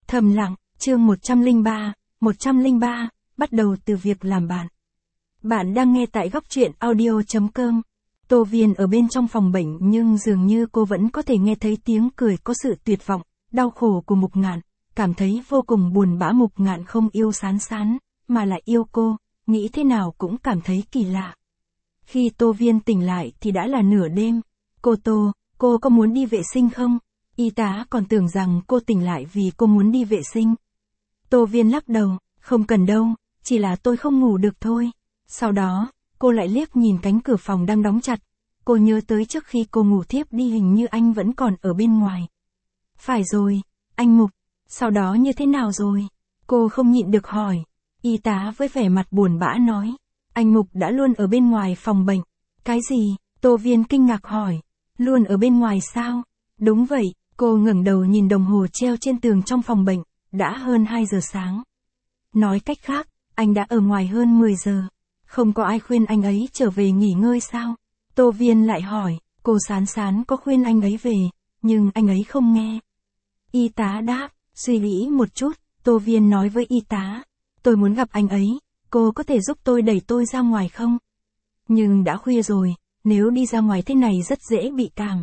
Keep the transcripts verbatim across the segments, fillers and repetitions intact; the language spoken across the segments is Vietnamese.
Thầm lặng, chương một trăm lẻ ba, một trăm lẻ ba, bắt đầu từ việc làm bạn. Bạn đang nghe tại góc truyện audio chấm com. Tô Viên ở bên trong phòng bệnh nhưng dường như cô vẫn có thể nghe thấy tiếng cười có sự tuyệt vọng, đau khổ của Mục Ngạn, cảm thấy vô cùng buồn bã. Mục Ngạn không yêu Sán Sán, mà lại yêu cô, nghĩ thế nào cũng cảm thấy kỳ lạ. Khi Tô Viên tỉnh lại thì đã là nửa đêm. Cô Tô, cô có muốn đi vệ sinh không? Y tá còn tưởng rằng cô tỉnh lại vì cô muốn đi vệ sinh. Tô Viên lắc đầu, không cần đâu, chỉ là tôi không ngủ được thôi. Sau đó, cô lại liếc nhìn cánh cửa phòng đang đóng chặt. Cô nhớ tới trước khi cô ngủ thiếp đi hình như anh vẫn còn ở bên ngoài. Phải rồi, anh Mục, sau đó như thế nào rồi? Cô không nhịn được hỏi. Y tá với vẻ mặt buồn bã nói, anh Mục đã luôn ở bên ngoài phòng bệnh. Cái gì? Tô Viên kinh ngạc hỏi. Luôn ở bên ngoài sao? Đúng vậy, cô ngẩng đầu nhìn đồng hồ treo trên tường trong phòng bệnh, đã hơn hai giờ sáng. Nói cách khác, anh đã ở ngoài hơn mười giờ. Không có ai khuyên anh ấy trở về nghỉ ngơi sao? Tô Viên lại hỏi, cô Sán Sán có khuyên anh ấy về, nhưng anh ấy không nghe. Y tá đáp, suy nghĩ một chút, Tô Viên nói với y tá, tôi muốn gặp anh ấy, cô có thể giúp tôi đẩy tôi ra ngoài không? Nhưng đã khuya rồi, nếu đi ra ngoài thế này rất dễ bị cảm.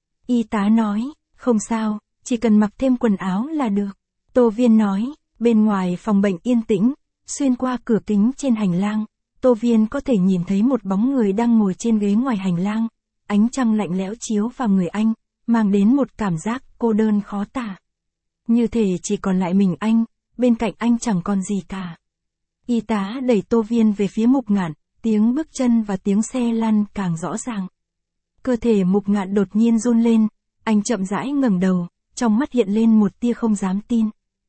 Y tá nói, không sao, chỉ cần mặc thêm quần áo là được. Tô Viên nói, bên ngoài phòng bệnh yên tĩnh, xuyên qua cửa kính trên hành lang, Tô Viên có thể nhìn thấy một bóng người đang ngồi trên ghế ngoài hành lang, ánh trăng lạnh lẽo chiếu vào người anh, mang đến một cảm giác cô đơn khó tả. Như thể chỉ còn lại mình anh, bên cạnh anh chẳng còn gì cả. Y tá đẩy Tô Viên về phía Mục Ngạn, tiếng bước chân và tiếng xe lăn càng rõ ràng. Cơ thể Mục Ngạn đột nhiên run lên, anh chậm rãi ngẩng đầu, trong mắt hiện lên một tia không dám tin.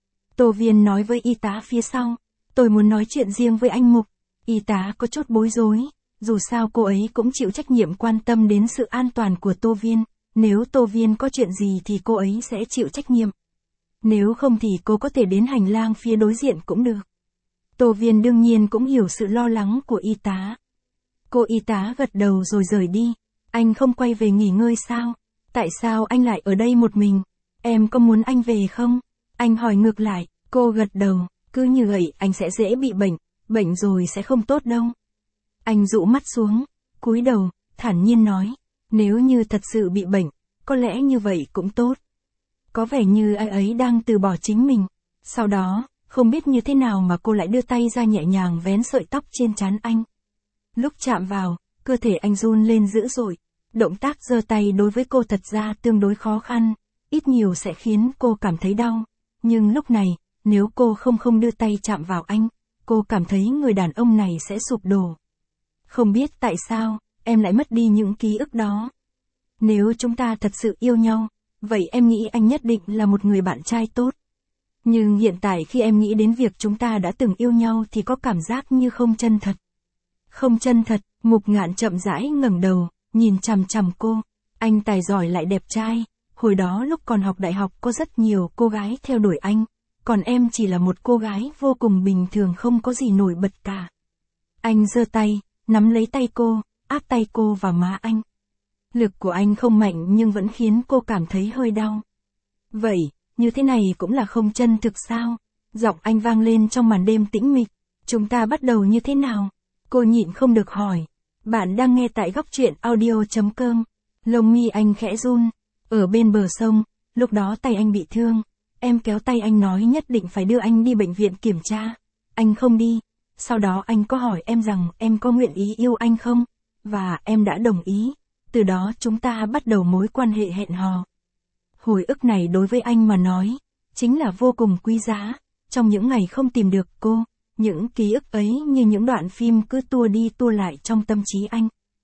Tô Viên nói với y tá phía sau, tôi muốn nói chuyện riêng với anh Mục. Y tá có chút bối rối, dù sao cô ấy cũng chịu trách nhiệm quan tâm đến sự an toàn của Tô Viên, nếu Tô Viên có chuyện gì thì cô ấy sẽ chịu trách nhiệm. Nếu không thì cô có thể đến hành lang phía đối diện cũng được. Tô Viên đương nhiên cũng hiểu sự lo lắng của y tá. Cô y tá gật đầu rồi rời đi. Anh không quay về nghỉ ngơi sao? Tại sao anh lại ở đây một mình? Em có muốn anh về không? Anh hỏi ngược lại. Cô gật đầu, cứ như vậy anh sẽ dễ bị bệnh, bệnh rồi sẽ không tốt đâu. Anh dụ mắt xuống, cúi đầu, thản nhiên nói, nếu như thật sự bị bệnh, có lẽ như vậy cũng tốt. Có vẻ như ai ấy đang từ bỏ chính mình. Sau đó, không biết như thế nào mà cô lại đưa tay ra nhẹ nhàng vén sợi tóc trên trán anh. Lúc chạm vào, cơ thể anh run lên dữ dội. Động tác giơ tay đối với cô thật ra tương đối khó khăn, ít nhiều sẽ khiến cô cảm thấy đau. Nhưng lúc này, nếu cô không không đưa tay chạm vào anh, cô cảm thấy người đàn ông này sẽ sụp đổ. Không biết tại sao, em lại mất đi những ký ức đó. Nếu chúng ta thật sự yêu nhau, vậy em nghĩ anh nhất định là một người bạn trai tốt. Nhưng hiện tại khi em nghĩ đến việc chúng ta đã từng yêu nhau thì có cảm giác như không chân thật. Không chân thật, Mục Ngạn chậm rãi ngẩng đầu, nhìn chằm chằm cô. Anh tài giỏi lại đẹp trai, hồi đó lúc còn học đại học có rất nhiều cô gái theo đuổi anh, còn em chỉ là một cô gái vô cùng bình thường không có gì nổi bật cả. Anh giơ tay, nắm lấy tay cô, áp tay cô vào má anh. Lực của anh không mạnh nhưng vẫn khiến cô cảm thấy hơi đau. Vậy, như thế này cũng là không chân thực sao? Giọng anh vang lên trong màn đêm tĩnh mịch. Chúng ta bắt đầu như thế nào? Cô nhịn không được hỏi. Bạn đang nghe tại góc truyện audio chấm com. Lông mi anh khẽ run. Ở bên bờ sông, lúc đó tay anh bị thương. Em kéo tay anh nói nhất định phải đưa anh đi bệnh viện kiểm tra. Anh không đi. Sau đó anh có hỏi em rằng em có nguyện ý yêu anh không? Và em đã đồng ý. Từ đó chúng ta bắt đầu mối quan hệ hẹn hò. Hồi ức này đối với anh mà nói, chính là vô cùng quý giá. Trong những ngày không tìm được cô, những ký ức ấy như những đoạn phim cứ tua đi tua lại trong tâm trí anh.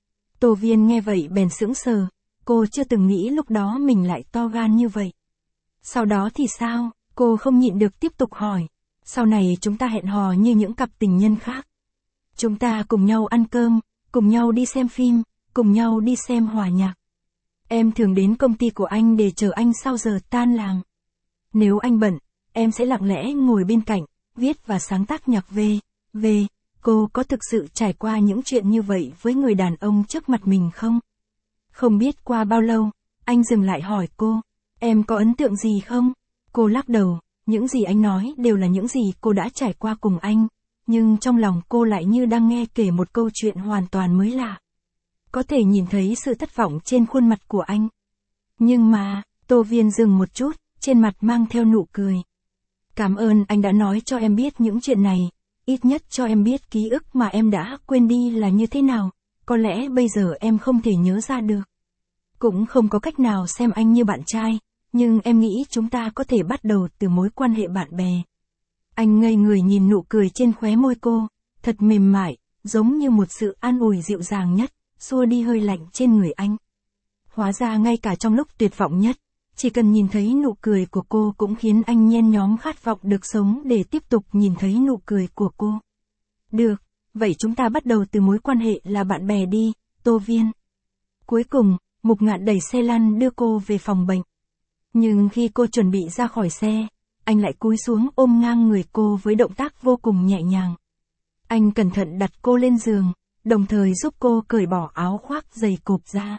Tô Viên nghe vậy bèn sững sờ, cô chưa từng nghĩ lúc đó mình lại to gan như vậy. Sau đó thì sao? Cô không nhịn được tiếp tục hỏi. Sau này chúng ta hẹn hò như những cặp tình nhân khác. Chúng ta cùng nhau ăn cơm, cùng nhau đi xem phim, cùng nhau đi xem hòa nhạc. Em thường đến công ty của anh để chờ anh sau giờ tan làm. Nếu anh bận, em sẽ lặng lẽ ngồi bên cạnh, viết và sáng tác nhạc về, về. Cô có thực sự trải qua những chuyện như vậy với người đàn ông trước mặt mình không? Không biết qua bao lâu, anh dừng lại hỏi cô, em có ấn tượng gì không? Cô lắc đầu, những gì anh nói đều là những gì cô đã trải qua cùng anh, nhưng trong lòng cô lại như đang nghe kể một câu chuyện hoàn toàn mới lạ. Có thể nhìn thấy sự thất vọng trên khuôn mặt của anh. Nhưng mà, Tô Viên dừng một chút, trên mặt mang theo nụ cười. Cảm ơn anh đã nói cho em biết những chuyện này, ít nhất cho em biết ký ức mà em đã quên đi là như thế nào, có lẽ bây giờ em không thể nhớ ra được. Cũng không có cách nào xem anh như bạn trai, nhưng em nghĩ chúng ta có thể bắt đầu từ mối quan hệ bạn bè. Anh ngây người nhìn nụ cười trên khóe môi cô, thật mềm mại, giống như một sự an ủi dịu dàng nhất, xua đi hơi lạnh trên người anh. Hóa ra ngay cả trong lúc tuyệt vọng nhất, chỉ cần nhìn thấy nụ cười của cô cũng khiến anh nhen nhóm khát vọng được sống để tiếp tục nhìn thấy nụ cười của cô. Được, vậy chúng ta bắt đầu từ mối quan hệ là bạn bè đi, Tô Viên. Cuối cùng, Mục Ngạn đẩy xe lăn đưa cô về phòng bệnh. Nhưng khi cô chuẩn bị ra khỏi xe, anh lại cúi xuống ôm ngang người cô với động tác vô cùng nhẹ nhàng. Anh cẩn thận đặt cô lên giường, đồng thời giúp cô cởi bỏ áo khoác dày cộp ra.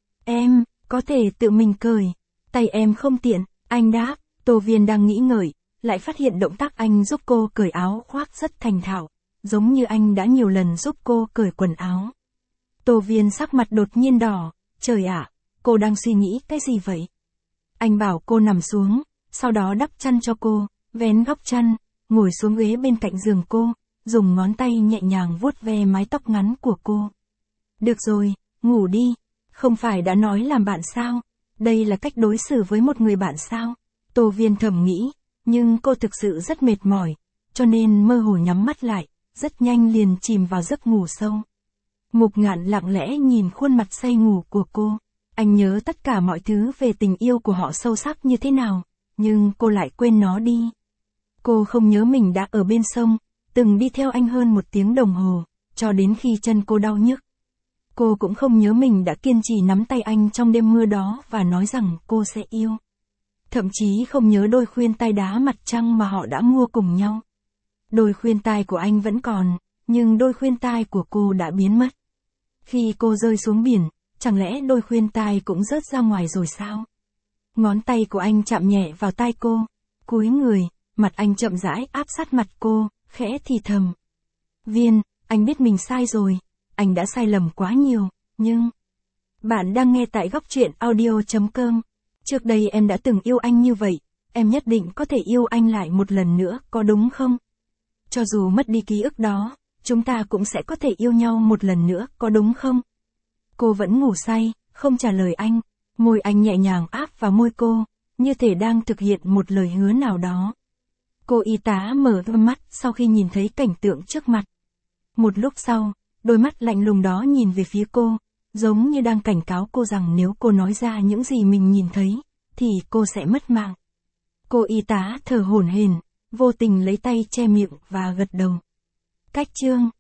Em, có thể tự mình cởi, tay em không tiện, anh đáp. Tô Viên đang nghĩ ngợi, lại phát hiện động tác anh giúp cô cởi áo khoác rất thành thạo, giống như anh đã nhiều lần giúp cô cởi quần áo. Tô Viên sắc mặt đột nhiên đỏ, trời ạ, cô đang suy nghĩ cái gì vậy? Anh bảo cô nằm xuống, sau đó đắp chăn cho cô, vén góc chăn, ngồi xuống ghế bên cạnh giường cô, dùng ngón tay nhẹ nhàng vuốt ve mái tóc ngắn của cô. Được rồi, ngủ đi, không phải đã nói làm bạn sao? Đây là cách đối xử với một người bạn sao? Tô Viên thầm nghĩ, nhưng cô thực sự rất mệt mỏi, cho nên mơ hồ nhắm mắt lại, rất nhanh liền chìm vào giấc ngủ sâu. Mục Ngạn lặng lẽ nhìn khuôn mặt say ngủ của cô, anh nhớ tất cả mọi thứ về tình yêu của họ sâu sắc như thế nào, nhưng cô lại quên nó đi. Cô không nhớ mình đã ở bên sông, từng đi theo anh hơn một tiếng đồng hồ, cho đến khi chân cô đau nhức. Cô cũng không nhớ mình đã kiên trì nắm tay anh trong đêm mưa đó và nói rằng cô sẽ yêu. Thậm chí không nhớ đôi khuyên tai đá mặt trăng mà họ đã mua cùng nhau. Đôi khuyên tai của anh vẫn còn, nhưng đôi khuyên tai của cô đã biến mất. Khi cô rơi xuống biển, chẳng lẽ đôi khuyên tai cũng rớt ra ngoài rồi sao? Ngón tay của anh chạm nhẹ vào tai cô, cúi người, mặt anh chậm rãi áp sát mặt cô, khẽ thì thầm. Viên, anh biết mình sai rồi, anh đã sai lầm quá nhiều, nhưng... Bạn đang nghe tại góc truyện audio chấm com. Trước đây em đã từng yêu anh như vậy, em nhất định có thể yêu anh lại một lần nữa, có đúng không? Cho dù mất đi ký ức đó, chúng ta cũng sẽ có thể yêu nhau một lần nữa, có đúng không? Cô vẫn ngủ say, không trả lời anh, môi anh nhẹ nhàng áp vào môi cô, như thể đang thực hiện một lời hứa nào đó. Cô y tá mở mắt sau khi nhìn thấy cảnh tượng trước mặt. Một lúc sau, đôi mắt lạnh lùng đó nhìn về phía cô, giống như đang cảnh cáo cô rằng nếu cô nói ra những gì mình nhìn thấy, thì cô sẽ mất mạng. Cô y tá thở hổn hển, vô tình lấy tay che miệng và gật đầu. Cách chương